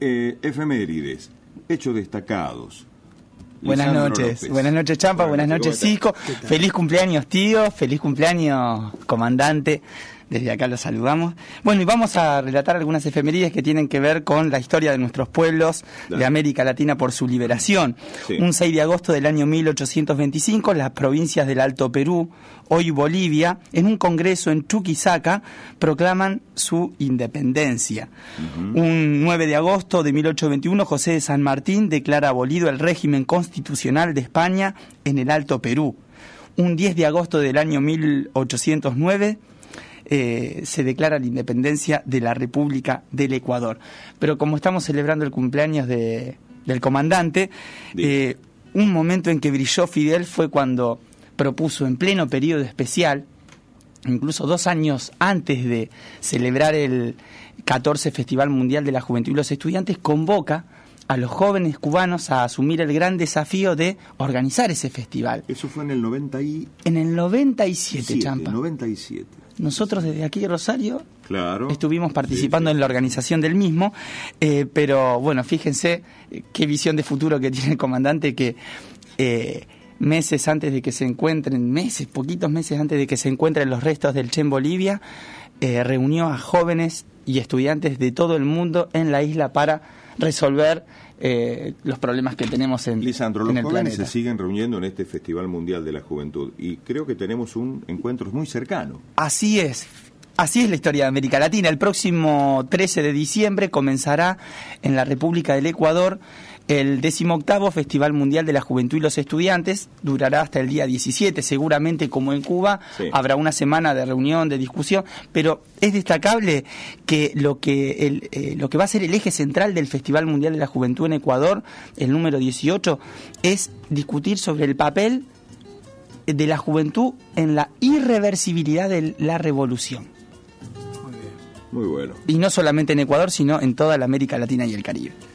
Efemérides, hechos destacados. Buenas noches Champa, buenas noches Cisco, feliz cumpleaños tío, feliz cumpleaños comandante, desde acá los saludamos. Bueno, y vamos a relatar algunas efemérides que tienen que ver con la historia de nuestros pueblos de América Latina por su liberación. Sí. Un 6 de agosto del año 1825, las provincias del Alto Perú, hoy Bolivia, en un congreso en Chuquisaca, proclaman su independencia. Un 9 de agosto de 1821, José de San Martín declara abolido el régimen constitucional de España en el Alto Perú. Un 10 de agosto del año 1809, se declara la independencia de la República del Ecuador. Pero como estamos celebrando el cumpleaños del comandante, un momento en que brilló Fidel fue cuando propuso en pleno periodo especial, incluso 2 años antes de celebrar el 14 Festival Mundial de la Juventud y los Estudiantes, convoca a los jóvenes cubanos a asumir el gran desafío de organizar ese festival. Eso fue en el 97, Champa. 97. Nosotros desde aquí de Rosario estuvimos participando en la organización del mismo, pero bueno, fíjense qué visión de futuro que tiene el comandante, que meses antes de que se encuentren, poquitos meses antes de que se encuentren los restos del Che en Bolivia, reunió a jóvenes y estudiantes de todo el mundo en la isla para resolver los problemas que tenemos en el planeta. Lisandro, los jóvenes se siguen reuniendo en este Festival Mundial de la Juventud y creo que tenemos un encuentro muy cercano. Así es la historia de América Latina. El próximo 13 de diciembre comenzará en la República del Ecuador el 18º Festival Mundial de la Juventud y los Estudiantes. Durará hasta el día 17, seguramente como en Cuba, habrá una semana de reunión, de discusión, pero es destacable que lo que va a ser el eje central del Festival Mundial de la Juventud en Ecuador, el número 18, es discutir sobre el papel de la juventud en la irreversibilidad de la revolución. Muy bueno. Y no solamente en Ecuador, sino en toda la América Latina y el Caribe.